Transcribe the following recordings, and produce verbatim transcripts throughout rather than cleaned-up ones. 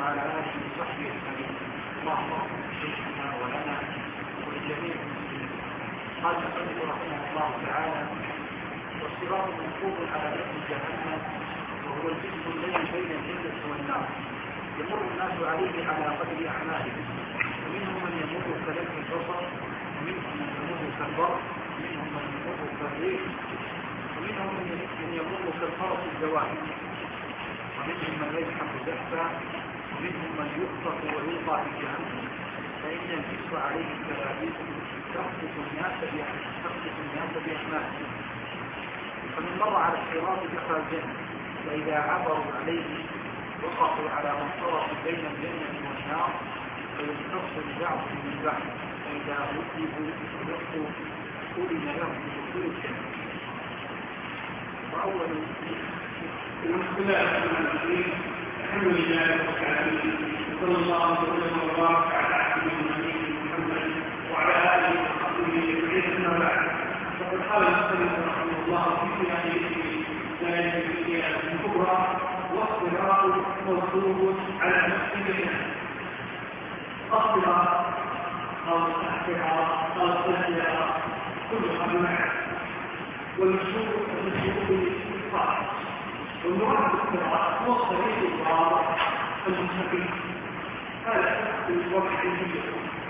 وعلى آله وصحبه أجمعين. اللهم اغفر لنا ولنا ولجميع المسلمين. قال المؤلف رحمه الله تعالى: والصراط منصوب على متن جهنم وهو الجسم الذي بين الجنة والنار، يمر الناس عليه على قدر أعمالهم، ومنهم من يمر كلمح البصر، ومنهم من يمر كالبرق، ومنهم من يمر كالريح، ومنهم من يمر كالفرس الجواد، ومنهم من يزحف زحفا، ومنهم من يخطف ويلقى في جهنم، فإن الجسم عليه كبابيل تخطف الناس بأعمالهم. فمن مر على الصراط دخل الجنة، فإذا عبروا عليه وقفوا على منطرف بين الجنة والنار فيمتص بعضهم من بعض، فإذا وجبوا ولقوا أذن لهم بدخول الجنة. وأول بسم الله الرحمن الرحيم. الحمد لله رب العالمين، وصلى الله وسلم وبارك على عبده ونبيه محمد وعلى اله وصحبه اجمعين. اما بعد، فقد قال المصنف رحمه الله في كتابه ذلك الاشياء الكبرى: والصراط موصوف على نفسه الصراط او الصحراء او الصحراء كلها بمعنى، والمشهور المشهور بالصراط، والمراد بالصراط هو الطريق الواضح المستقيم، هذا الوضع الجديد.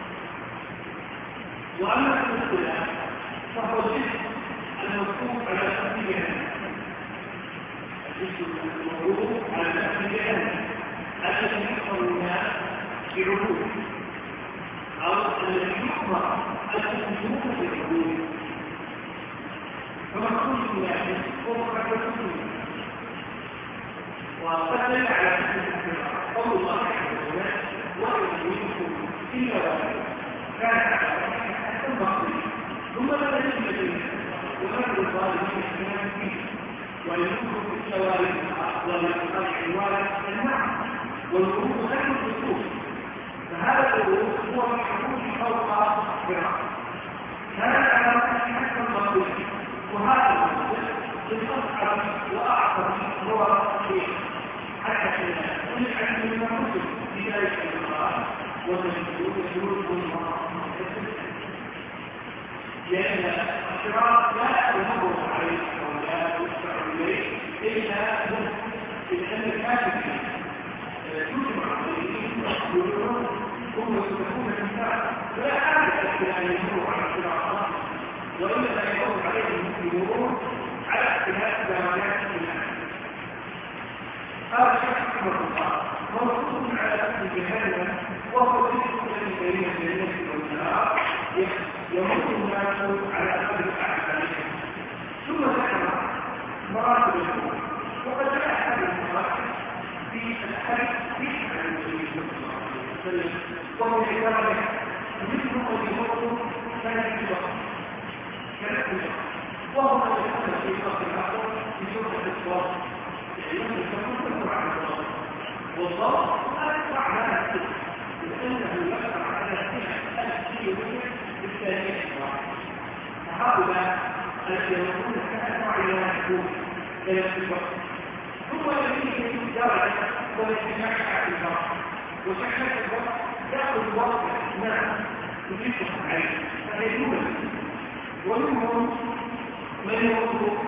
واما الاختلاف فهو الجسم الموقوف على نفس جهنم، الجسم الموقوف على نفس جهنم الذي يحفر الناس بعبوده، او الذي يحفر المسلمون بعبوده، فمقصود الناس هو مكتوب. وقد دل على قول الله عز وجل: وإن منكم إلا واحد كان على حتى المقصود ثم لا يجب الجنة وغير الظالمين كمان فيه، وإن منكم في الشوارع والمقاطع الوالد النعم، والخروج غير الخروج، فهذا الخروج هو الخروج فوق الصراط كان على حتى المقصود، وهذا المقصود بالأصعب وأعظم هو الشيء حتى الناس ونحن من المنصب في ذلك القرآن وتشهدون الله، لأن الصراط لا يمر عليه ولا يدفع إليه إلا لأن الكافرين تجمع عليهم ويقولون هم يتركون الإنسان ولا حاجة إلى أن يمروا على الصراط، وإنما يمر عليهم المسلمون على اختلاف درجات الإيمان. هذا الشيء سبحانه الله موصوف على أهل جهنم، وهو الجسم الذي بين الجنة والنار يمر الناس على قدر أعمالهم. ثم ذكر مراتب الأمور، وقد جاء هذه المراتب في الحديث في عن النبي صلى الله عليه وسلم، وهو ذكر منهم الذي يمر كان في الوقت كان في الوقت، وهو الذي يكون في الوقت الآخر في سورة الصلاة، لأنه يكون عن الله، والله أكبر على نفسه، لأنه يقع على الأسئلة بالثانية الواحدة. فهؤلاء الذين يقولون كأنواع لا يحكون لا يحكون، ثم الذين درجة والاجتماع على البعض، وشكلة الوقت يأخذ وقت نعم يجيبه عليه فيجوز، ومنهم من يقول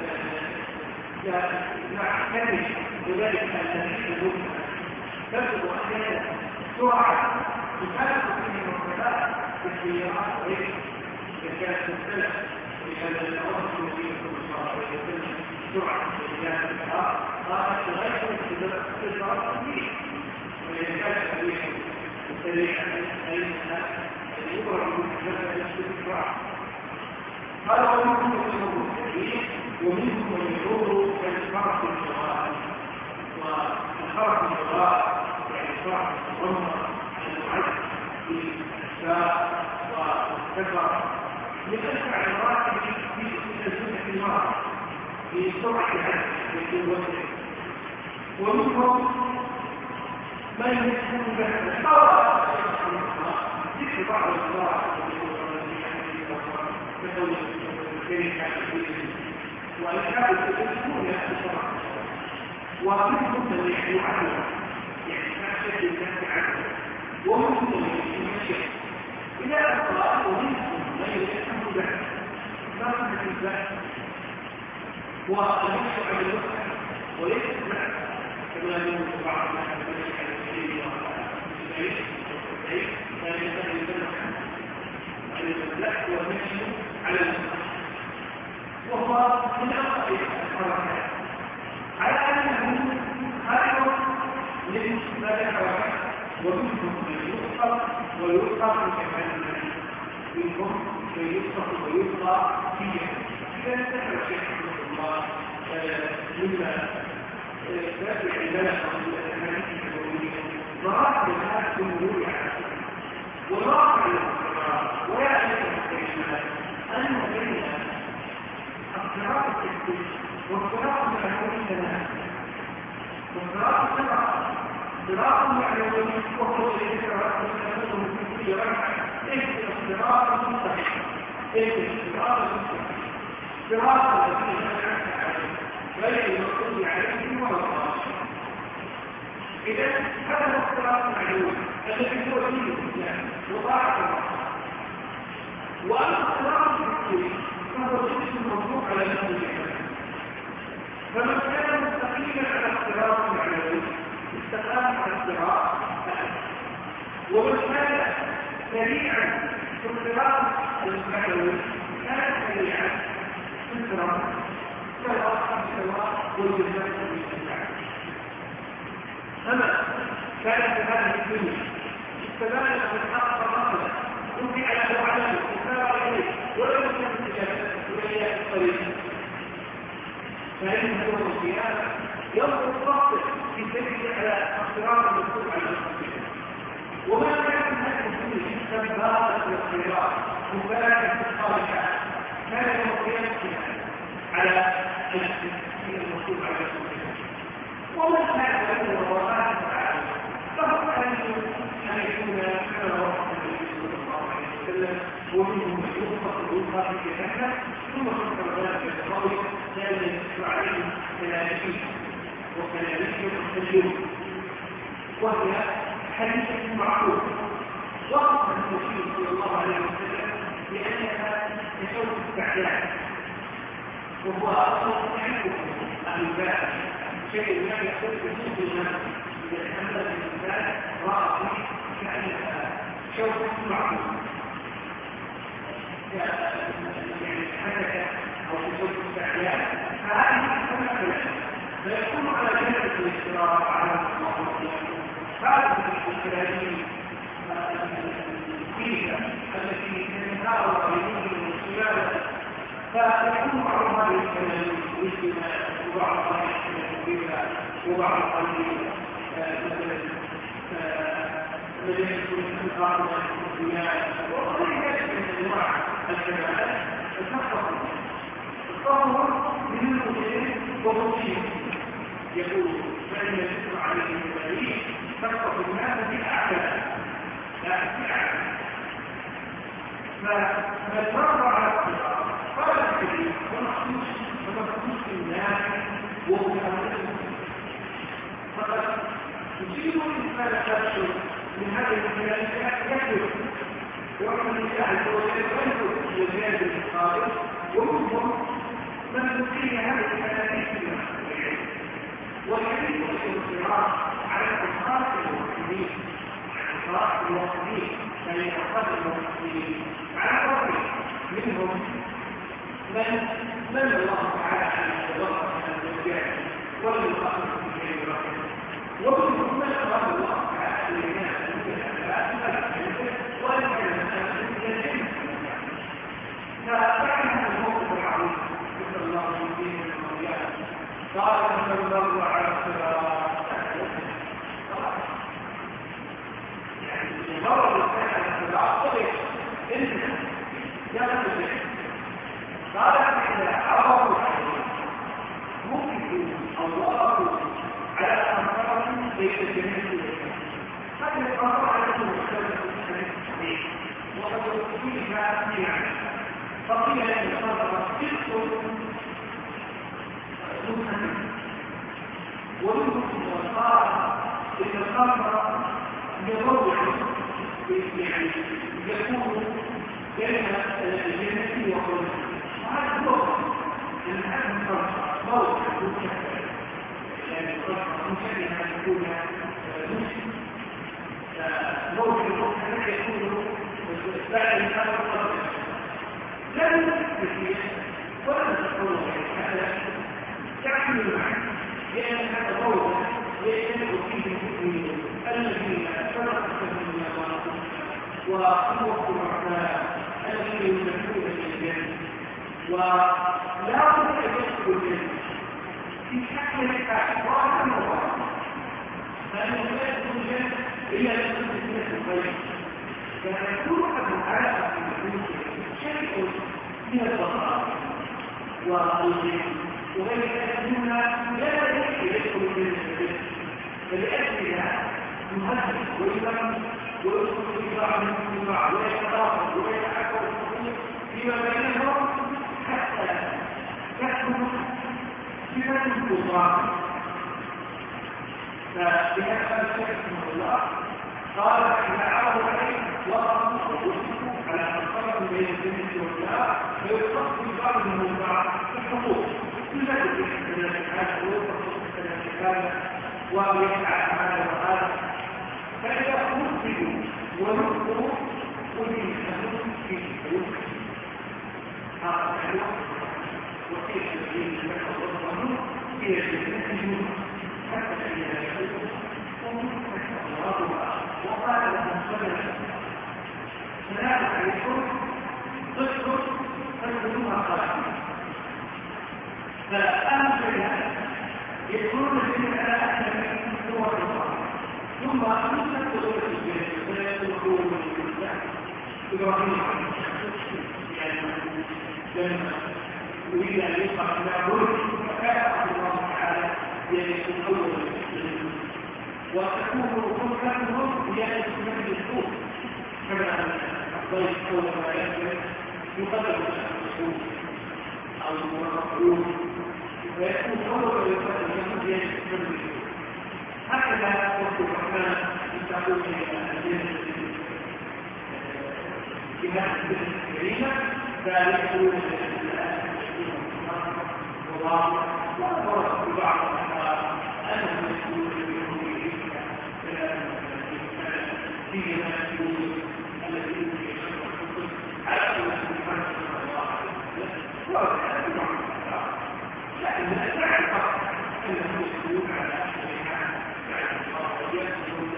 نعتمد بذلك الذي يقول تبدو أحيانا سرعة تفاجئ فيه المرتبات بالسيارات غير كانت مختلفة، لهذا الأمر الذي يكون صار ويتم سرعة السيارات الأخرى قالت تغير السيارات كثير، ويكاد تغيير السريع أيضا يبرع بالجسد السرعة. قال ومنهم من السبيل ومنهم من يدور كالفرق الصغار، والفرق الصغار يعني فرق الضمة المعد في الأشياء والكفر لتدفع المراتب في تسلسل المرأة في سرعة العدل في وجهه. ومنهم من يكون به الحرارة ذكر بعض الصغار كقول والكتاب يكون يأتي شرعا، ومنهم من يحيو عنه يعني كاشف ومنهم من يشاء إذا أخطأ ومنهم من يتحمل بعد فهذا البحث والنفس على الوقت وليس البحث كما يقول بعض الناس على السبيل والسعيد والسعيد لا يزال يبلغ على البحث والنفس على الوقت وهو من أخطأ الحركات على أنه خارج لإنسان الحركات ومنهم من يؤخر ويؤخر في كمال المال منهم من يؤخر ويؤخر فيه إذا انتهى الشيخ رحمه الله مما تابع البلد الأمانية الأولية ضرائب الناس بالمرور على وضرائب الاضطراب ويعرف الكلمات أن بين اضطراب التكتيك واضطراب المعنوية واضطراب السبعة اضطراب المعنوية وهو الذي رأسه في كل ركعة اضطراب المستقيم اضطراب المستقيم اضطراب الذي ينعكس عليه غير المقصود عليه ولا الخاص إذا هذا الاضطراب المعنوي الذي هو دين الإسلام وطاعة الله وأما اضطراب التكتيك فهو جنس الموضوع على نفسه الإسلام فمن كان مستقيما على اضطراب المعنوي استقام على اضطراب ومن كان سريعا في اضطراب المعنوي كان سريعا في اضطراب سواء سواء والجزاء بالاستماع أما كان في هذه الدنيا استماع من حق الرحمة رفع له علامه وسار إليه ولم يكن استجابته إلى الطريق فإنه يوم القيامة ينظر الصبر في سبيل على اختراق المسؤول عن المسؤولين وما كان من هذه الدنيا استنباطا للخيرات مباركة الصالحات كان يوم القيامة على المسؤول عن المسؤولين ومن كان له وراءات تعالى فهو أن يكون كما وصف النبي صلى الله عليه وسلم ومنهم من يخطط الأخرى في جهنم ثم خطر ذلك القول كان يدخل عليه كلامه وكلامه التجربة وهي حديثة معروف وصف النبي صلى الله عليه وسلم بأنها تشوف التعليم وهو أصلا يحبه أهل الباب شيء ما يحب بسوط الناس إذا تحمل الإنسان رأى فيه كأنها شوف معروف يعني حدث أو بسوط التعليم فهذه تكون فيكون على جانب الاستراحة على الله هذه الاستراتيجية الفيزا التي تنهار بينهم المسؤولات فيكون بعض هذه الكلام والاجتماع وبعض هذه الكلام وبعض هذه مجالس الانتقال والانتماء وغير ذلك من انواع الكلمات تتخصص التصور من المسلمين ومسلمين يقول فإن يسر عليه الدليل تخصص الناس بأعلى لا بأعلى فالمرة على الصراط قال الكريم ومخصوص ومخصوص الناس ومخصوص فقد يصيب الإنسان تبشر من هذه الكلمات يكذب ومن الله عز وجل ينفذ وزيادة الخالق ومنهم من تقيم هذه الكلمات والحديث والاضطراب على الاشخاص الموحدين الاشخاص الموحدين يعني الاشخاص الموحدين على قدر منهم من من الله تعالى ان يتوقف عن الزوجات ولم يخاطب في شيء رحمه ومنهم من اراد الله تعالى ان ينال ولم يكن فكان هذا الموقف العظيم نسال الله ان يهدينا واياكم قال من المر على الصراط يعني المر الانسان على الصراط طريق انت جاءت به قال اذا عرفوا الحديث ممكن الله على امر ليس جميل هذا الامر على المختلف الحديث وقد فيها يعني فقيل ان الصدر صدق ومنهم وصار إن الخمر يضر يعني يكون بين الجنة وقلبه وهذا هو أن هذا الفرق موضع مشكل يعني الفرق ممكن أن يكون مسلم موضع ممكن يكون بعد هذا الفرق لا يمكن ولا تقول هذا تعمل معه لأن هذا موضع يجب فيه المؤمنين الذين فرقوا من الله وقوة الرحمن الذين يملكون الجنة ولا بد أن يدخل الجنة في حق الحق وعدم الله فإنه لا يدخل الجنة إلا أن يكون الجنة الخير فيكون قد علاقة شيء من البصائر والغيب وغير ذلك مما لا يجب يدخل الجنة فلأجلها يهدد ويبني ويدخل في بعض من بعض ويتطاقم ويتحكم فيما بينهم حتى يحكم صفة الكفار فبهذا الشيء رحمه الله قال إذا عرضوا عليه وقفوا ووصفوا على الفرق بين الجنة والنار فيختص في بعض الموضوعات الحقوق يزاد في الحاجة ويختص في الحاجة ويسعى هذا وهذا فإذا نفذوا ونفذوا ونفذوا في الحيوك هذا الحيوك وكيف الذين لك الله هي الجنة حتى إذا يحيوك وقال لهم صدر سلام عليكم تذكر فالبدوها خالقين فأمثل يكون الذين على أهل هو الله ثم أمثل تدور الجنة ويدخلون من الإسلام إبراهيم يعني لما يريد أن يقع إلى ملك فكان الله تعالى يكون أول المسلمين وتكون كلهم زيادة من الحقوق كما الضيف أول ما يأكل يقدم الحقوق أو المرقبون ويكون أول ما يقدم زيادة من الحقوق هكذا وقت الرحمن يتعود إلى الجنة بهذه الجنة الكريمة فيكون والله وأمر ببعض الأحوال أنهم يكونون فيه ما يقول الذين يشركون على كل سبحانه وتعالى لكن لا تعرف انهم يسلمون على اهلها يعني الله يسلمون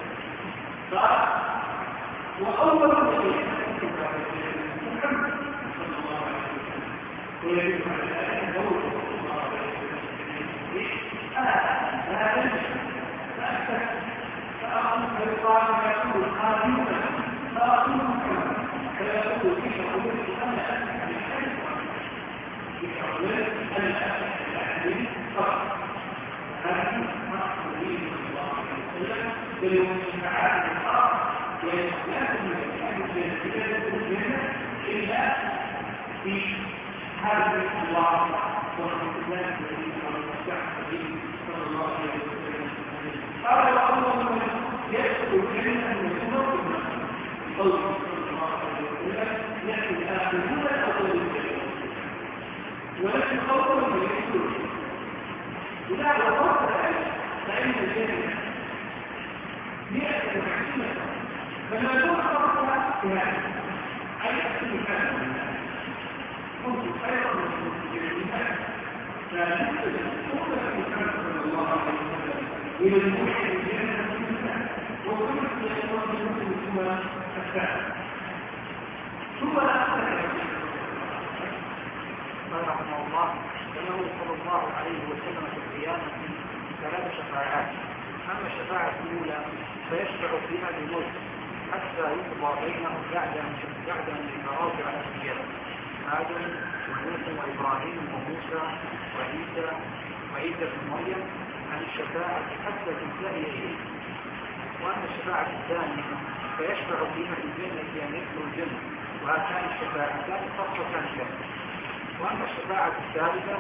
واول شيء محمد صلى الله عليه وسلم ويجب على ذلك دور الله عليه وسلم هذا فاكثر فأخذ الإطلاق يقول قادمة فأخذ محمد فيقول في حضور أنا أسمع الحديث في حضور أنا أسمع الحديث فقط هذه مقصد النبي صلى الله عليه وسلم بالمنفعات الأرض ويتحدث من الحديث الجنة إلا في هذه الله والخطبات التي صلى الله عليه وسلم قال الله يدخل الجنة من يكون قوله صلى الله عليه وسلم يأتي الآخرون أول الجنة ولكن قوله من يدخل إذا وقفت ذلك فإن الجنة مئة وعشرين فما دون خطأ في هذا أي أكثر هذا كنت خيرا من الجنة فنحن نقول محمد صلى الله عليه وسلم من الموحد الجنة وكل يشترط المسلم ثم الثالث ثم لا أحد قال رحمه الله أنه صلى الله عليه وسلم في القيامة ثلاث شفاعات أما الشفاعة الأولى فيشفع فيها بموت حتى يقضى بينهم بعد بعد أن يتراجع الأنبياء آدم ونوح وإبراهيم وموسى وعيسى وعيسى بن مريم عن الشفاعة حتى تنتهي إليه. وأما الشفاعة الثانية فيشفع فيها الجنة أن يدخلوا الجنة وهاتان الشفاعتان خاصتان له. وأما الشفاعة الثالثة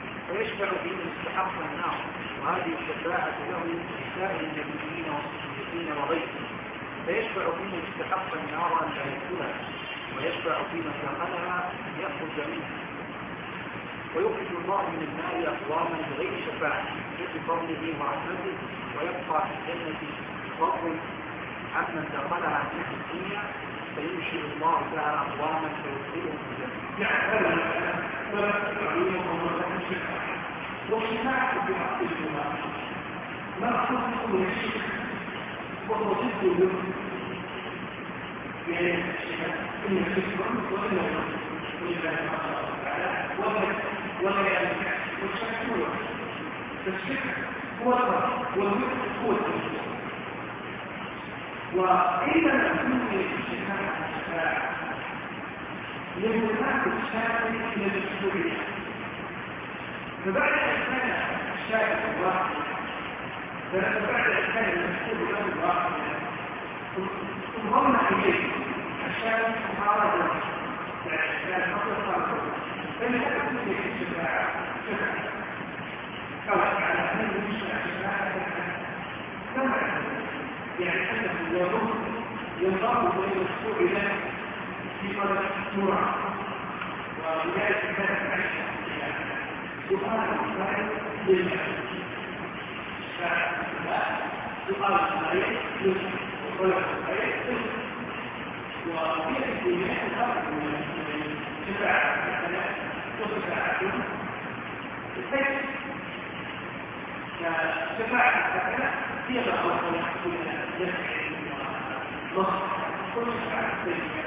فيشفع فيها مستحق النار وهذه الشفاعة له لسائر النبيين والصديقين المسكين وغيره، فيشفع فيما استحق النار أن لا يدخلها، ويشفع فيما دخلها أن يخرج منها، ويخرج الله من النار أقواما بغير شفاعة بفضله ورحمته، ويبقى في الجنة فضل عمن دخلها عن أهل الدنيا، فينشئ الله تعالى أقواما فيدخلهم في الجنة. يعني ولا تفعلون ولا تشركوا والشفاعة في حق الجماعة ما أخذكم من الشرك وهو ضد الذنب، يعني إن الشرك وإن ولله تعالى ولا ينفع والشرك هو الشرك هو الفرق والذنب هو التشريع. وإذا لم يكن الشفاعة لمنافق الشافعي إلى المشروعية، فبعد أن كان الشافعي واحد فبعد أن كان المشروع له واحد انضم إليه الشافعي خارج كان مطلقا فلم يكن في الشفاعة شفاعة قال على أن المشروع الشفاعة كما يعني أنه يضم ينضم إلى المشروع له في طلب السرعة، ولذلك كانت عائشة سؤال الإسرائيل لله سؤال الإسرائيل لله وطلب الإسرائيل لله، وفي الدنيا الفرق من شفاعة الثلاث وشفاعة الحج كشفاعة الثلاث هي بعض الناس نص كل شفاعة الثلاث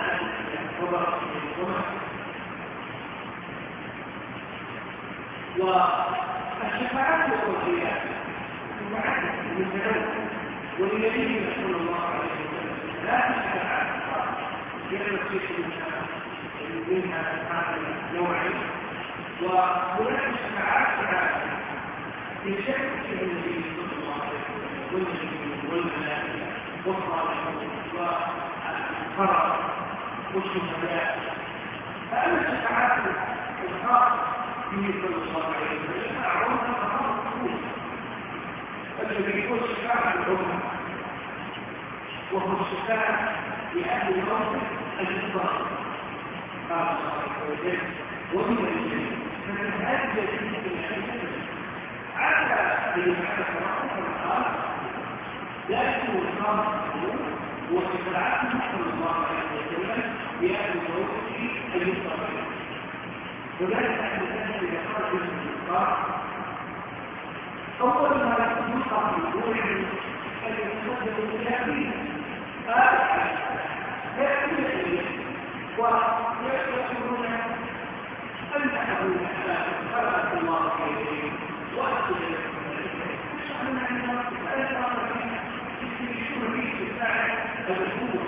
والشفاعات والوصيات متعددة من تنوع، وللنبي صلى الله عليه وسلم لا تشفع يجب منها منها هذا النوعين، وهناك شفاعات يشكل فيها النبي صلى الله عليه وسلم والنبي والملائكة والصالحون والقرى والشهداء. فأما الشفاعات الخاصة به صلى الله عليه وسلم أعرضها فقط الرسول الذي يكون شفاعة الأمة، وهو الشفاعة لأهل الأرض الإفضال قال الله عز وجل ومن الجنة فتتأدى فيه الحديث على أن يفعل رحمه الله لا يكون الخاص وشفاعته صلى الله عليه وسلم بأهل الأرض الإفضال. وذلك أن الناس إذا قال في الإفضال أول ما يلقى في الروح أن يتصدق الكافرين لا يكون إليه ويقولون أنه خلق الله إليه وأسجد أن عندما تتأثر يكتشفون فيه الساعة الأسبوع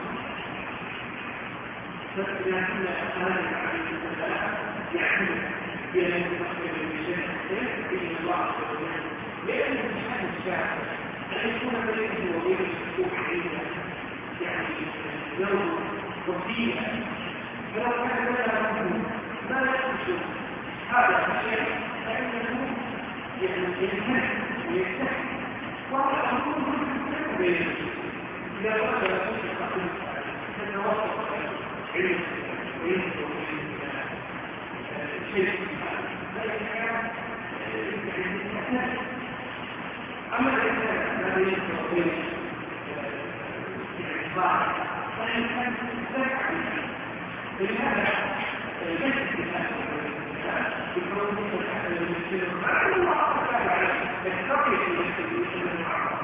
فإذا كنا أهلا عليه السلام يعني بأن يتمثل بالجنة بإذن الله عز وجل، لأن الإنسان الشاعر أن يكون بينه وبين السوق عيدا يعني يوم وفيها، فلو كان لنا منه ما يكتشف هذا الشيء فإنه يعني ينتهي ويستحي وهذا أمر مهم بينه. إذا وجد نفسه قبل تتوسط علم وينتهي شيء أما الإنسان الذي يستطيع الإعطاء فالإنسان يستطيع لهذا ليس الإنسان يكون مستحق للمسلم مع أن الله تعالى عليه يستطيع المسلم المعرض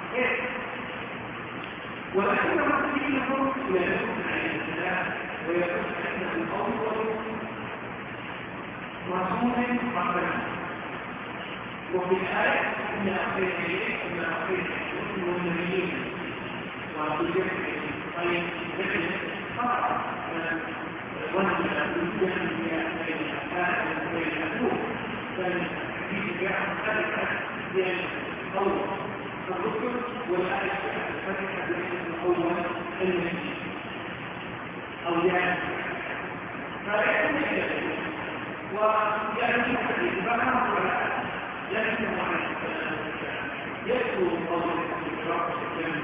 ولكن المسلمين هم لا يكون عليه السلام ويكون عنده الأول رسول مقبل. وفي الآية إن أخير إليه إن أخير إليه والنبيين وبجرد طيب لكن فقط ونجد الجهل بين الأحكام وبين الأسلوب بل في جاء مختلفة بين الأول الرسل والآية الفتحة بين الأول النبي أو يعني فيكون إلى ويأتي الحديث بقى ولا يأتي معه يذكر قول الرب وجل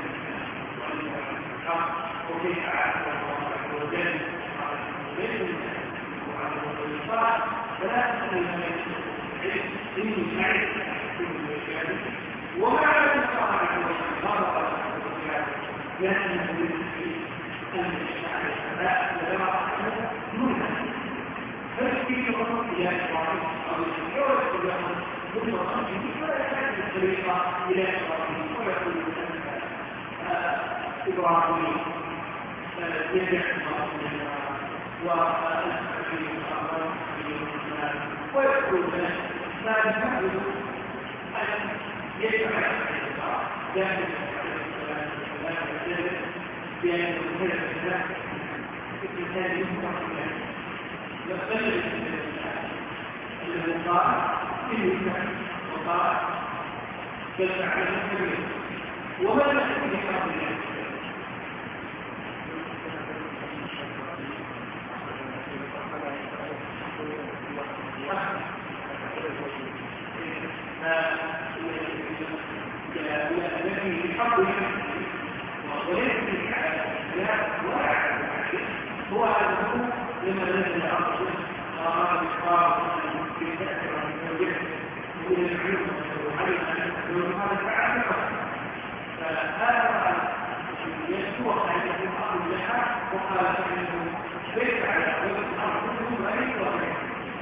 الحق وكيف عاد الله عز وجل على المسلمين وعلى الوصال فلا تسأل المسلمين إني سعيد في المسلمين وما على الله عز وجل خلق الوصال لأنه بالمسلمين أن يشمع السماء ولما رحمه نورا فالكيف يقول إلى إبراهيم أو يقول إلى مطلقا ولا يحتاج الطريقة إلى إبراهيم ولا يقول إبراهيم يجب ويقول ما يفعل أن يجمع داخل بأن يكون الإنسان الإنسان يمكن يختلف الوقاء إنه وقاء بالفعل الكبير وما يحتاج لحاضر الذي يحضر وليس في الحياة ولا هو أنه لما نزل الأرض أراد إشراف في تأثير من الوجه ومن العلم وعلم أن يكون هذا فعلا فهذا يسوق أن يكون أرض لها وقال فإنه ليس على وجه الأرض كله وليس وغيره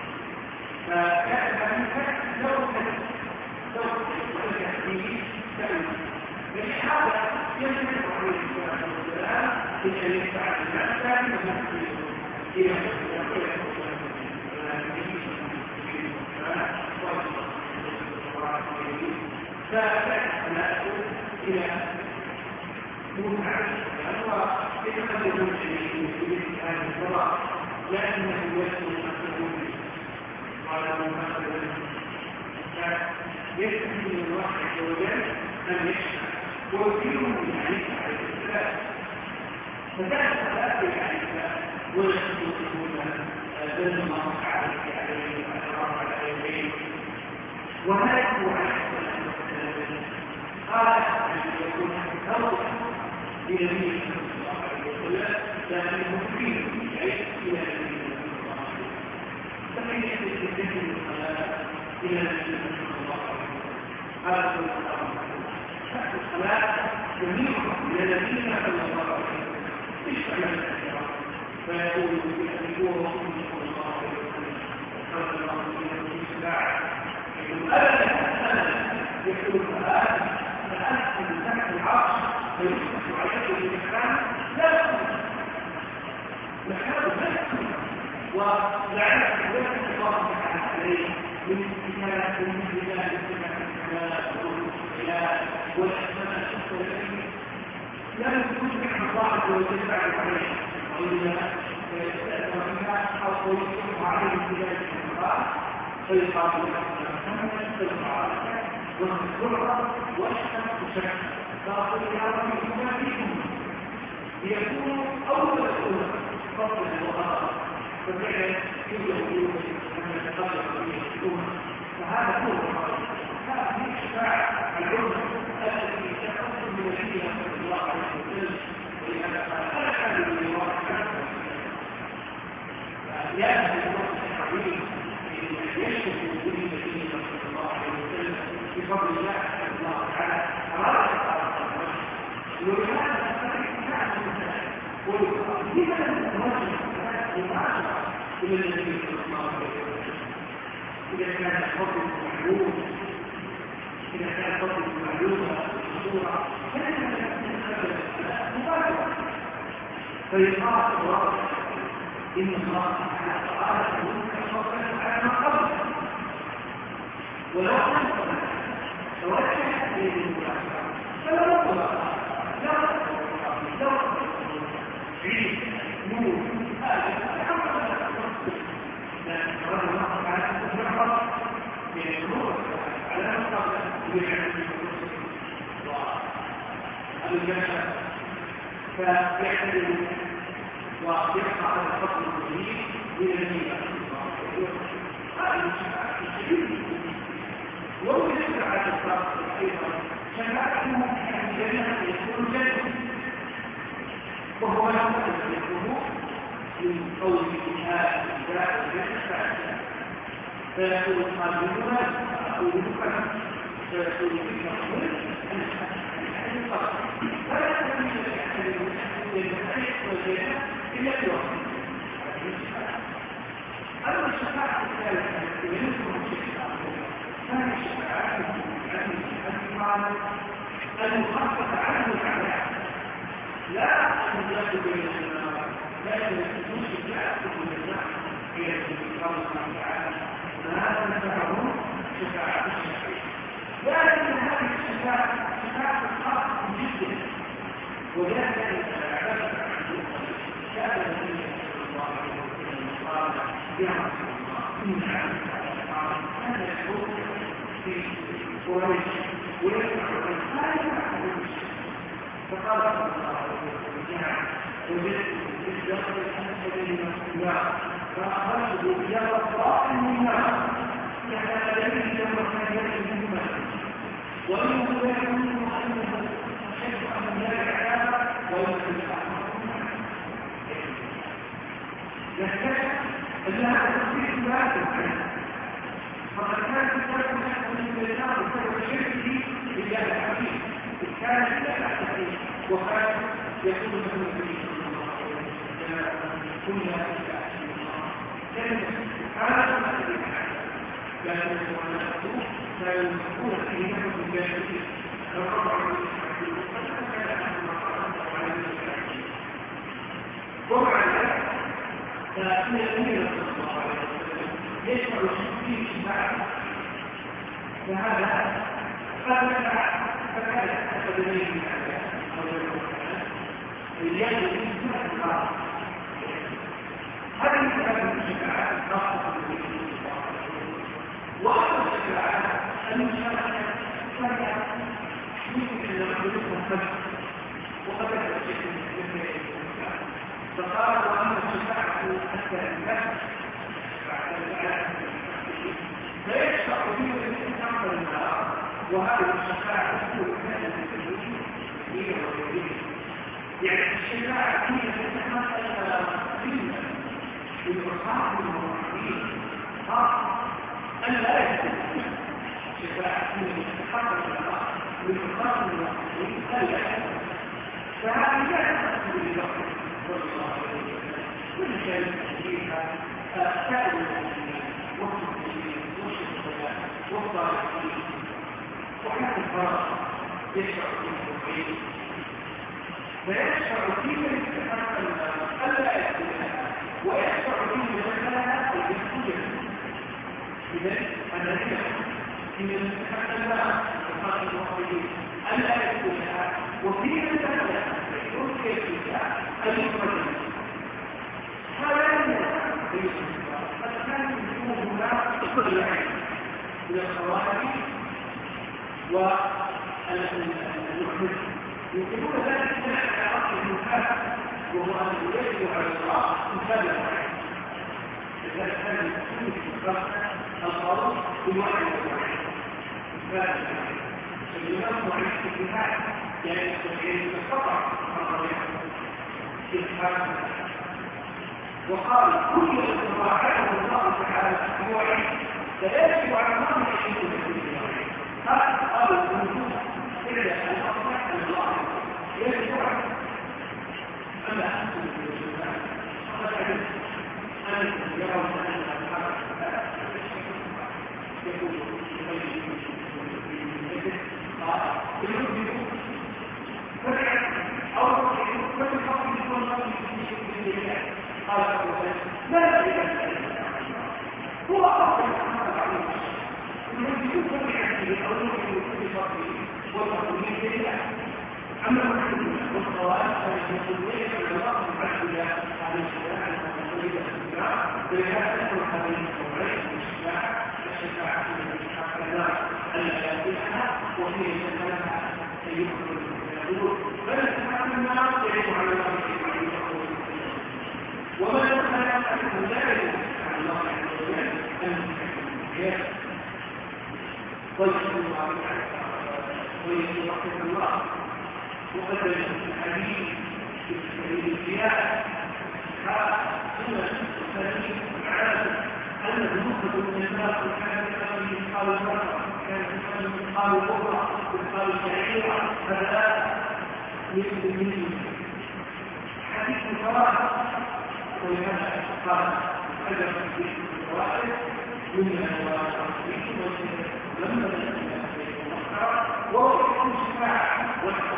فكان منك لو كان لو كان فيه كان هذا يمكن عليه الصلاة والسلام أن يدفع الناس كان إلى فأنا أقول إلى متعب وإذا يكون شيء في هذه الصلاة لأنه يسمى المسؤول قال مثلا يستحي من الله عز وجل أن يشفع ويكيله من عليك عليه السلام فذلك فأكل عليه السلام ويحدثون ذل الله عليه عليه وأشراف على يديه وهذا هو قال أن يكون توبة لنبيه صلى الله عليه وسلم لأنه فيه يعيش إلى النبي صلى الله عليه وسلم فمن يحدث الذكر الصلاة إلى النبي صلى الله عليه وسلم هذا هو الصلاة تحت الصلاة جميع إلى نبينا صلى الله عليه وسلم اشفع لنا الأشراف فيقول يحبوه صلى الله عليه وسلم صلى الله عليه وسلم في الساعة يقول أبدا أبدا يقول فآل فأنت من تحت العرش ويفتح عليك المكان لا يكون مكان لا يكون ولعلك يفتح الله تعالى عليه من كتاب ومن بلاد السماء والإله والأسماء الشكر الأمين لا يكون نحن الله عز وجل بعد عليه وإنما يستأثر بها أو يفتح عليه بلاد السماء فيقال له محمد صلى الله عليه وسلم والذرة والشمس شمس فأقول يا رب كنا فيكم ليكونوا أول الأولى فضلا وغرضا فبعد يوجد يوجد أن يتقدر به الأمة فهذا هو الغرض هذه الشفاعة العلمة التي تقدم من نبينا صلى الله عليه وسلم ولهذا قال أنا حالي من الله سبحانه وتعالى يا أهل الوقت الحبيب يشكر به نبينا صلى الله عليه وسلم بفضل الله سبحانه الله تعالى أراد الله ولهذا الفرق كان ولماذا نتوجه المعاشرة إلى النبي صلى الله عليه وسلم إذا كان الفضل معلوم إذا كان الفضل معلوم بصورة كان مباشرة فيقال الله إن الله تعالى قال على ما قبل ولو كان توجه إليه المباشرة فلا نقول لا لا عيد نور هذا الحمد لله لأن رب الله تعالى تفرح من النور على مقابل ويجعل والجنة فيحتل ويقع على الفضل الجديد من النبي صلى الله عليه وسلم هذه الشفاعة الشديدة ولو يشفع على الفضل أيضا شفاعته في الجنة يكون من قوله هذا الجاء الجاء فيقول القادمون أقولون فيقول بك أقول فلا تكون للمسيح والجنة إلا اليوم. أما الشفاعة الثالثة ينصر الشفاعة فهي الشفاعة المخففة عنه الأعلى لا أن يأخذ بين النار لكن المسلم لا يأخذ من النار إلى الله سبحانه وتعالى فهذا نفعه شفاعة الشفاعة. لكن هذه الشفاعة شفاعة خاصة جدا وذلك العبادة كان النبي صلى الله عليه وسلم قال يا رسول الله إن عبدك هذا الحب في قريش ويسمع لا يسمع فقال صلى الله عليه وسلم نعم وجدت في الدخل الحسن من السلاح فأخرجه يا رب من النار يعني الذي لم يكن يجد منه وإنه لا يكون أنه أشد أن لا يعلم ويمكن يحتاج أن هذا التصديق لا تفعل فقد كانت تكون من الإسلام بسبب شركه بالله الحكيم كان لا يحتاج وكان يكون له النبي صلى الله عليه وسلم كنا كان هذا لكن المؤمنون لا يمكنون فيه نفس الجاهلية فالرفع ومع ذلك فإن الأمير صلى الله عليه وسلم يشعر فيه شفاعة فهذا فكان فكان أكاديمية من هذا اليد في سنة الله هذه كانت الشفاعات الخاصة بالنبي صلى الله عليه وسلم وأما الشفاعات المشاركة فهي يمكن أن نقولها فجأة وقد تكون فقال وأما الشفاعة الثالثة بعد الآن فيشفع فيه الاستحقاق النار وهذه الشفاعة تكون كانت الوجود هي والوجود يعني الشفاعة هي تتحقق فينا بالمصاحب الموحدين خاصة أن لا يكون شفاعة هي تتحقق بالمصاحب الموحدين لا يكون فهذه لا تحصل بالله صلى الله عليه وسلم كل شيء فيها سائل المسلمين والمسلمين والشهداء والصالحين وحتى الفرق يشعر فيه الخير فيشعر فيه الاستحقاق ألا يكونها ويشعر فيه دخلها أو يدخلها إذا الذي من الاستحقاق الله سبحانه وتعالى ألا يكونها وفيه دخلها يمكن فيها المفرد هذا قد كان يكون هناك كل عين من الخوارج والمحمد يمكنون ذلك على أصل المكافأة وهو أن يجب على الصراط مكافأة واحد إذا كان يكون في القرار بواحد واحد مكافأة فالإمام معيش في النهاية يعني يستطيع وقال كل الاستطاعات الله تعالى موعد فيجب على الله ان يكون هذا قال الوجود الا ان اصبح الله يجب على اما انتم بالوجودات فقد علمت انتم يرون ان الحق يكون قال بالوجود فبعد او كل حق يكون قال لا يجب هو أفضل الذي يكون بحسبه أو يمكن لكل فضله والمقومين بالله أما المحسنين والصواب فالمسؤولية من الله المحسنة على الشفاعة المسؤولية الشفاعة ولهذا تكون هذه الصورين الشفاعة الشفاعة التي حقنا ألا يأتيها وفيه شفاعة سيدخل النور بل الشفاعة النار يجب على الله وما يتخلق عنه ذلك عن الله عز وجل أن يكون ويشهد الله ويشهد رحمة الله وقد الحديث في سبيل الجهاد الناس كان يصلي مثقال البقرة، كان يصلي مثقال البقرة، مثقال الشعيرة، هذا مثل من حديث الفوائد. ولهذا قال حجر في الفوائد من الوالدين لما بدأنا وهو يكون شفاعة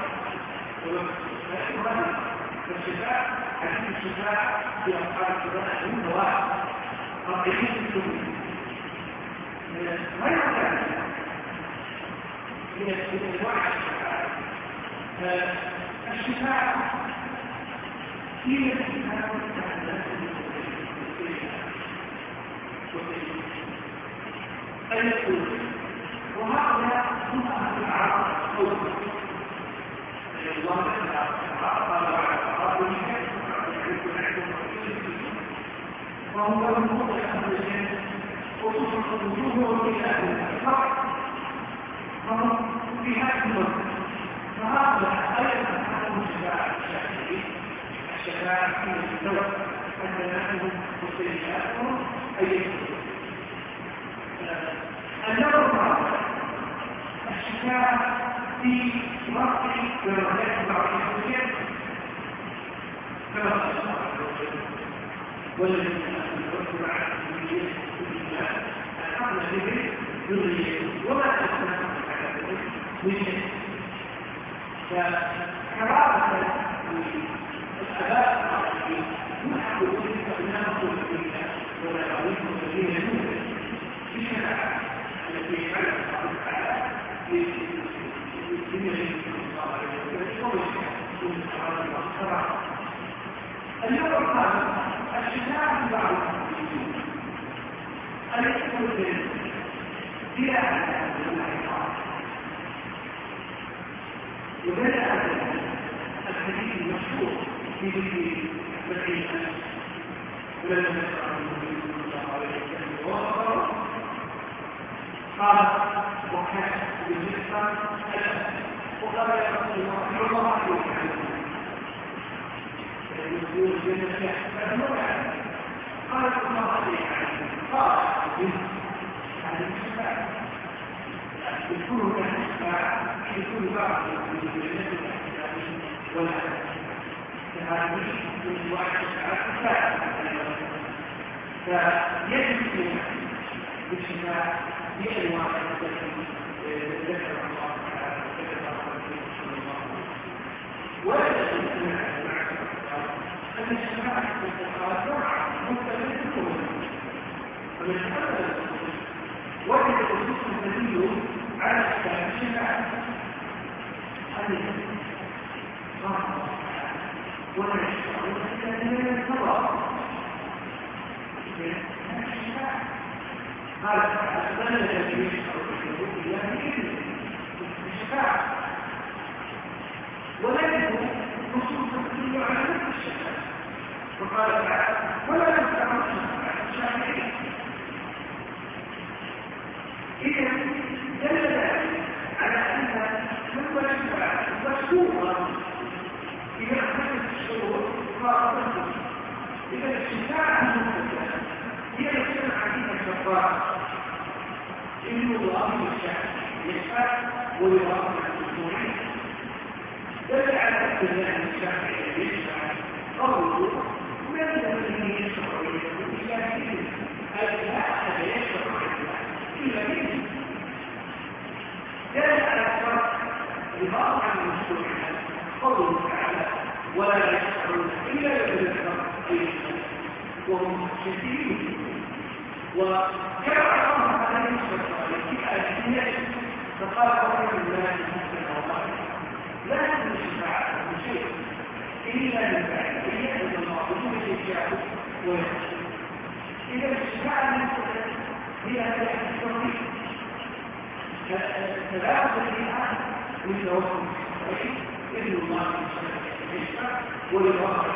والشفاعة فالشفاعة حديث الشفاعة في أصحاب الشفاعة من واحد قطعين السبيل ما يعتبر من أنواع الشفاعة. الشفاعة هي الشفاعة أن يكون وهذا هم أهل العرب الصوت الله تعالى قال وهم لهم مطلق أهل الجنة وخصوصا وجوههم إلى أهل الحق فهم في هذه المرة فهذا أيضا أنهم الشفاعة الشافعية الشفاعة في الزوج أنهم وسيئاتهم أي النظر الرابع الشفاعة في رفع درجات بعض الحجاج كما قال الله عز وجل والذين آمنوا معه الحقنا به ذريته وما أسمعنا من شيء. فكرامة الآباء الصالحين يحبون استخدامهم لله ولا يعرفون الذين يؤمنون بالشفاعة التي يفعلها الله تعالى النوع الثالث الشفاعة في بعض المسلمين أن يكون بلا أحد من العقاب وبدأ الحديث المشهور في ذكر بقية ولم يسمع النبي صلى الله عليه وسلم وصفه قال وكان بالنسبة وقال يا رسول الله الله عليه يقول جنة فأنه قال الله عليه قال هذه الشفاعة يكون كان الشفاعة يكون بعض من الجنة ولا فهذه من واحد الشفاعة فيجب بالشفاعة بأنواع التي ذكر الله تعالى وذكر رسوله صلى الله عليه وسلم. ولا أن الشفاعة في الفقهاء نوعا مختلفة ومن هذا وجد النصوص الدليل على إحكام الشفاعة أن قال ولا يشفعون إلا لمن ارتضى الشفاعة قال أسباب الذي يشفع في الله بإذنه الشفاعة ولكن نصوص تدل على نفس الشفاعة وقال تعالى ولا ينفع الشافعين. إذا دل ذلك على أن مثل الشفاعة مشروطة إذا اختلفت الشروط خاصة إذا الشفاعة المختلفة هي التي عديدة الشفاعة إن الله يشفع ويراقب المسؤولين دل على أن الله الشافعي يشفع قوله من الذي يشفع إلا به أي لا أحد يشفع إلا به دل على الفرق لبعض عن المسؤولين قوله تعالى ولا يشفعون إلا لمن ارتضى وهم كثيرون وجاء الله عليه وسلم في آية فقال رسول الله صلى الله عليه وسلم لا تكون الشفاعة بشيء إلا لله إلا المعبودون يشاء ويخشى. إذا الشفاعة المختلفة هي هذه التوحيد ثلاثة فيها من توحيد التوحيد إذن الله يشفع ويراقب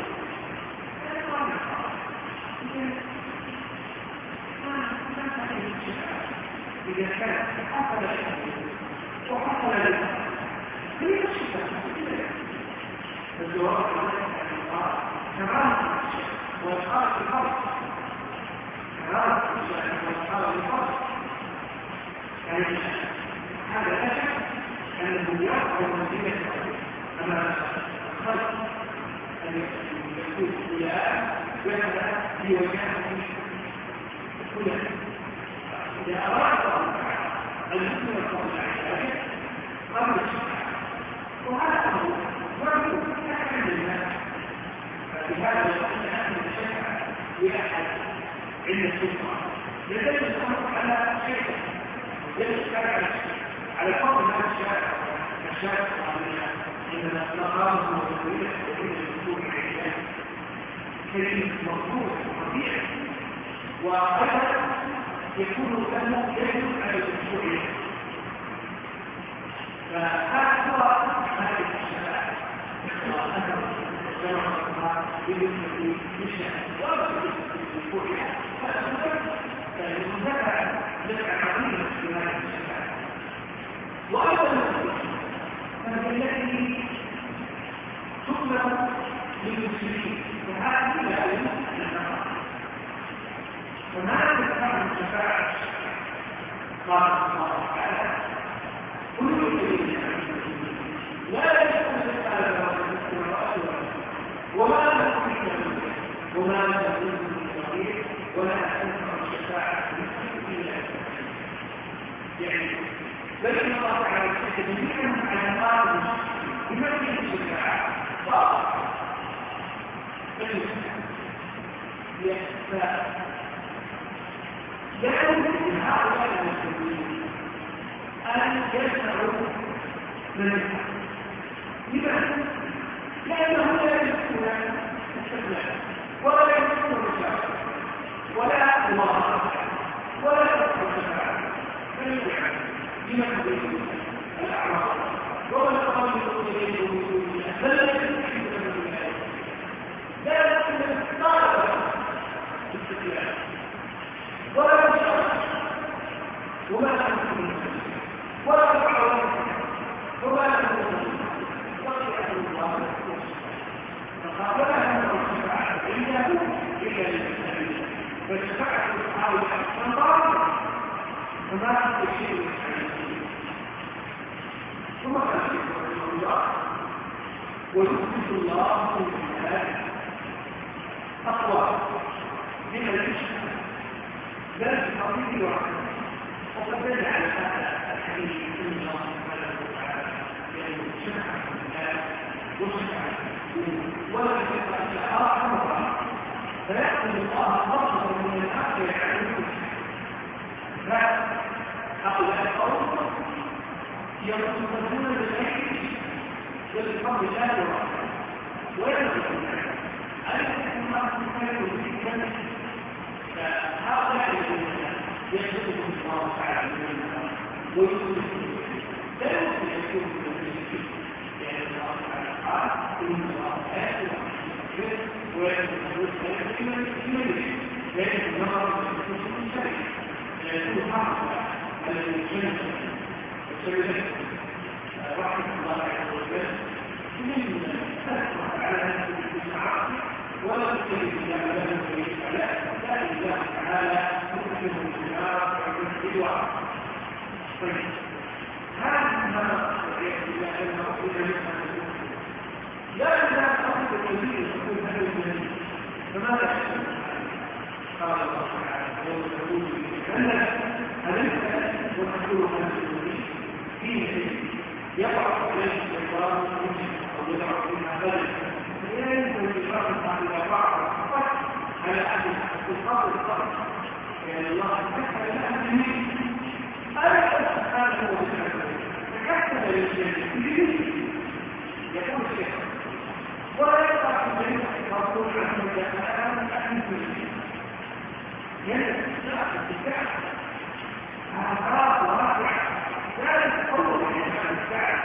إذا كان حصل الشيء وحصل له هي الشفاعة الجواب عن الله كمان والخاص الخاص هذا هذا الفرق يعني هذا لا شك أنه يرفع منزلة أما الخلق أن يكون إلى وهذا في وجهه كله إذا أراد أن يكون الفضل على قبل الشفاعة وهذا هو ورد أحد الناس فبهذا يقول أن الشفاعة لأحد عند السلطة لذلك الأمر على شيء يدل على فضل هذا الشارع الشارع إنما نقامه وتقويله وتقويله الدكتور العيان كريم مطلوب وطبيعي وأيضا يكون له يجب على الدكتور فهذا هو هذه الشارع وأنه جمع بالنسبة للشارع وأرسل الدكتور فالمدافع دفع عظيمة في هذه الشارع وأيضا فالتي تطلب للمسلمين وهذه لا يمكن أن نفعل وما تفعل الشفاعة قال الله تعالى كل شيء لا يكون هذا وما نقول وما نقول بالصغير ولا تنفع الشفاعة إلا يعني بل إن الله تعالى يستدل على قائل بمثل الشفاعة واضح لا يمكن هؤلاء المسلمين أن يسمعوا من الحق لماذا؟ لأنهم لا يمكنون الاستقلال ولا يمكنون الرجاء ولا الله ولا يمكن الشفاعة لما تبين الأعراض وما تقابل إليه ومسؤولين بل لا يمكن لا يمكن الطالب الاستقلال ولا يشعر وما يمكن ولا يفعل وما يمكن وقيا الله فقابلها من الشفاعة إلا إلا للمسلمين فالشفاعة تحاول أن تنظر فما تشير ثم قال الله ويثبت الله في الحياة أقوى من الإشهاد لا تقضيه وحده وقد دل على هذا الحديث من الله سبحانه وتعالى لأنه شفع الحياة وشفع ولا يشفع الآخر مرة فيأخذ الله مصدر من الآخر على الكل فهؤلاء القوم يتصدون بالعيش والفضل لا يرى وينظر أن يكون أخذ جدا فهؤلاء الذين يشهدهم الله تعالى منها ويؤمنون لا يمكن أن يكون من المسلمين لأن الله تعالى قال إن الله لا يؤمن ويؤمن ويؤمن لكن النظر يكون شيء يكون حقا الذي يجب وسبب رحمة الله عز وجل من تسمع على نفسه بالمعاصي ولا تستجيب إلى مدام ويسأل لا إله تعالى مكتب النار ويكتب الدعاء طيب هذا ما يأتي إلى أن نقول لنا لا إذا أخذ الوزير يقول هذا الجميل فماذا يحصل؟ قال الله تعالى يوم تقول لك أليس وتقول هذا الوزير فيه يقع عليه الشيطان أو يدعو فيها ذلك فينزل الشيطان على بعض على أهل الخطاب الصالح لأن الله ذكر لها الجميع أليس سبحانه وتعالى تكتب للجميع يكون الشيطان ولا يقع في الجميع مطلوب عنه الجماعة أهل الجميع ينزل الشيطان بالفعل أعراض واقعة لا يتطور من هذا الساعة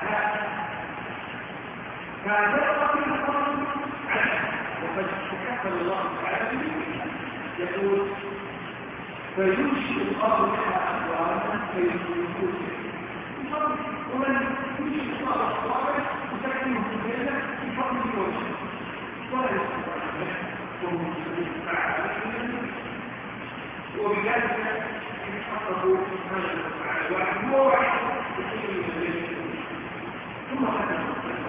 فهذا الرجل الفضل عنه وقد تكفل الله تعالى يقول فينشئ الله لها أخبارنا فينشئ ومن ينشئ الله أخبارنا وتكلمه في الجنة بفضل وجهه ولا يستطيع وهو مسلم تعالى وبذلك يتحققوا هذا المفعل واحد هو واحد ثم ختم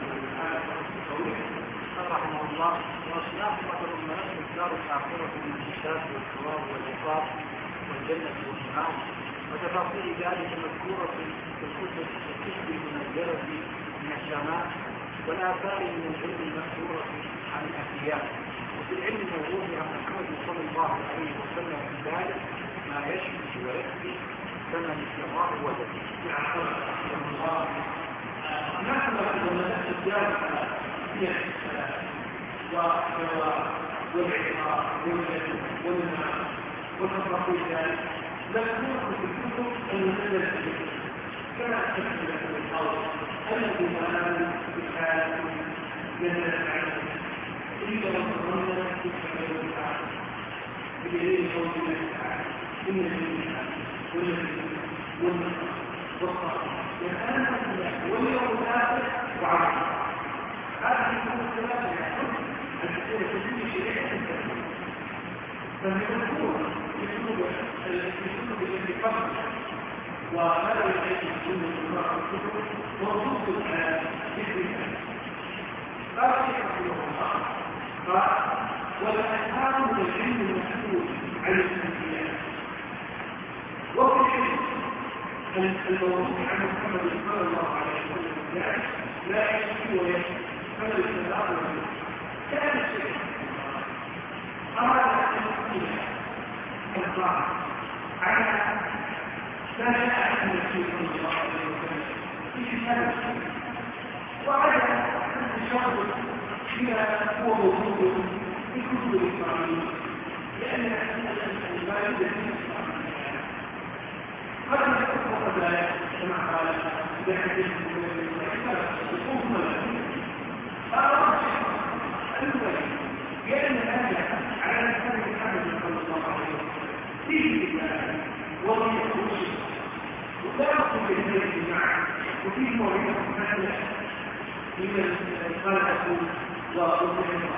رحمه الله. واصناف مثل المناسك الدار الاخره من الحساب والثواب والعقاب والجنه والنعام وتفاصيل ذلك مذكوره في الكتب الكتب المنزله من السماء والاثار من العلم المذكوره عن الانبياء. وفي العلم موجود عن محمد صلى الله عليه وسلم في ذلك ما يشفي ويكفي كما الاستمرار وجده. نحن لما نتجاوز هي والعقاب والنعم والتفاصيل ذلك مذكور في الكتب المنزله فيه كما تكتب في القول الذي مآل بحال نزلت عنه إلا وتظن تكتب بالعقل بدليل قول الله تعالى إن الجنة والذين والنصر والصالح والآن واليوم الآخر وعرض هذه الأمور الثلاثة يحكم أن تكون كل شريعة تكتب فالمذكور يكتب يكتب بالانتقام وهذا يحيث السنة والمرأة الكتب موجود على ذكر الله قال شيخ رحمه الله قال والأنهار من العلم المحمود عن الأنبياء وفي العلم الموضوع عن محمد صلى الله عليه وسلم لا يكفي ويكفي كما الاستدعاء والعلم كان الشيخ أراد أن يكون الطاعة على ما جاء عن النبي صلى الله عليه وسلم في كتاب وعلى الشرط بما هو موجود في كتب الإسرائيلية لأن ما يوجد في الإسرائيلية قد يكون ذلك كما قال بحديث الحكم فأراد الأول لأن هذا على لسان محمد صلى الله عليه وسلم فيه كتاب وفيه خروج ولا يقول بالبيت معه وفيه موعظة محمد من الخلق والرحمة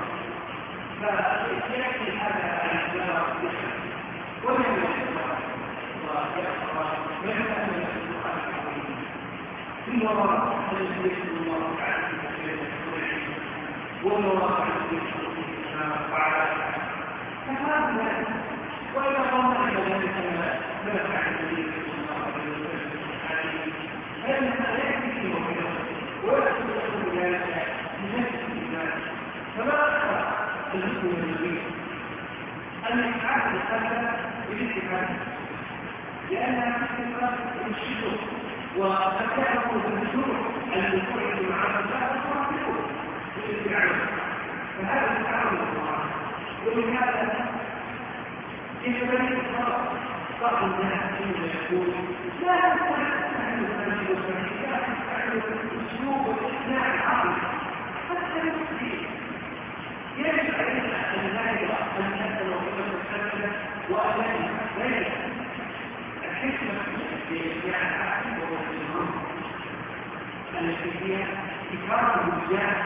فيأتي هذا الإسلام ولا يحصل ويحصل مهما أن القرآن العظيم ثم وراء الذي يشهد الله تعالى في كتابه ووراء الذي يشهد وعلى فهذا وإذا قام إلى ذلك ما فعل النبي صلى الله عليه وسلم فإن هذا يكفي وحده ويأخذ له ذلك من نفس الإيمان فما أخبر المسلم النبي أن يتعامل هذا بالاتفاق لأنها تستمر الشكر وتتعرف بالشروع الوقوع مع الله وتعرفه بالاتباع فهذا التعامل القرآن ولهذا إذا بني الصلاة بعض الناس حين يقول لا تستعمل المنزل والمنزل لا تستعمل الأسلوب والإقناع العقلي حتى يصبح يجب علينا أن نعرف أن نحن وقفة الحسنة وأن لا الحكمة يعني عقل والإمام التي هي إكرام الرجال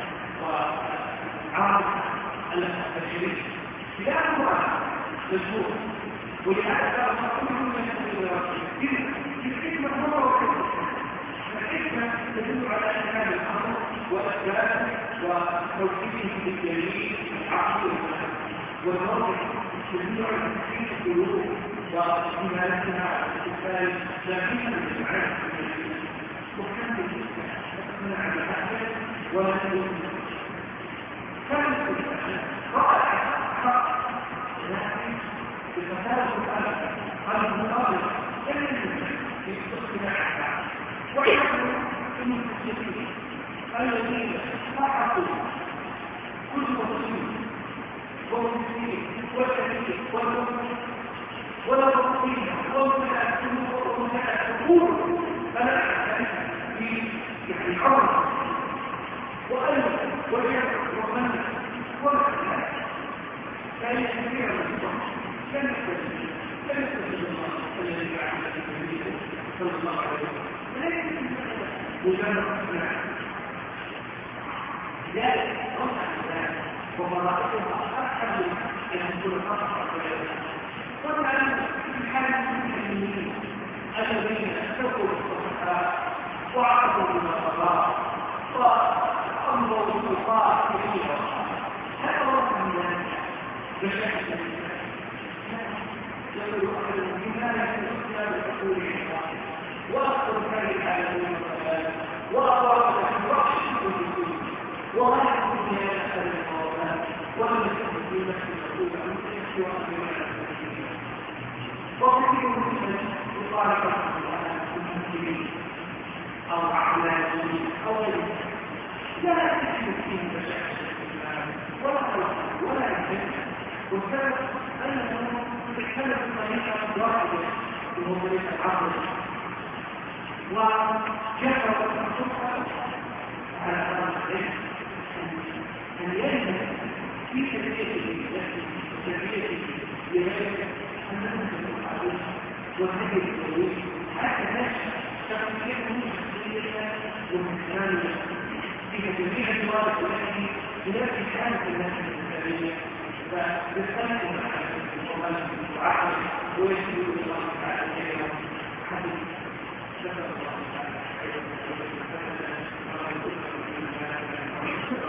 وعرض التشريع لا هو مشهور ولهذا كل من يقول الحكمة هو وحده الحكمة تدل على أنها الأمر والأسباب وتوحيده بالدليل العقل والواضح تدل على تحقيق القلوب واستمالتها واستقبال داخلها للعالم وكانت تكون على هذا ولا تدل كانت رائعة حق لكن بفتاة الألف قال المقابل لم يمكن يستخدم عنها ويحصل في المستشفين الذين صححوا كل تفصيل والمسلمين والكثير والمسلمين ولا تفصيل والمسلمين والمسلمين فلا أعلم في يعني عرض وألف وجهة ومنع والخلاف لا يستطيع الإنسان لن يستطيع لن يستطيع الله الذي جعل النبي صلى الله عليه وسلم ولكن مجرد أسماء لذلك رفع الإسلام ومراتبها أكثر من أن تكون خطأ وكان في حالة المسلمين الذين اتقوا الصحراء وعرفوا بالصلاة وأمضوا بالصلاة كثيرا هذا هو من ذلك بشكل يقول أحد لماذا يستطيع بحصول الشيطان وأكثر كان العالمين والسلام وأطلق في وحش الكل ولا يكون في هذا أحد المواضع ولم يكن في نفس المسؤول عن سوى المسلمين وكثير من يطالب المسلمين أو أعلامين أو غيره لا تحدث فيه بشكل ولا توقف ولا يجب والسبب أنه تختلف طريقة واحدة وهو طريقة العقل وكثرة الخطة على هذا الشيء أن يجب في تربيته تربيته لذلك أنه تكون عليه وهذه التربية حتى نشأ تقنيته شخصية ومكانية في تربية الوالد التي بنفس كانت الناس الإنسانية فبالتالي وعقل ويسير الله تعالى إليهم حديث شكر الله تعالى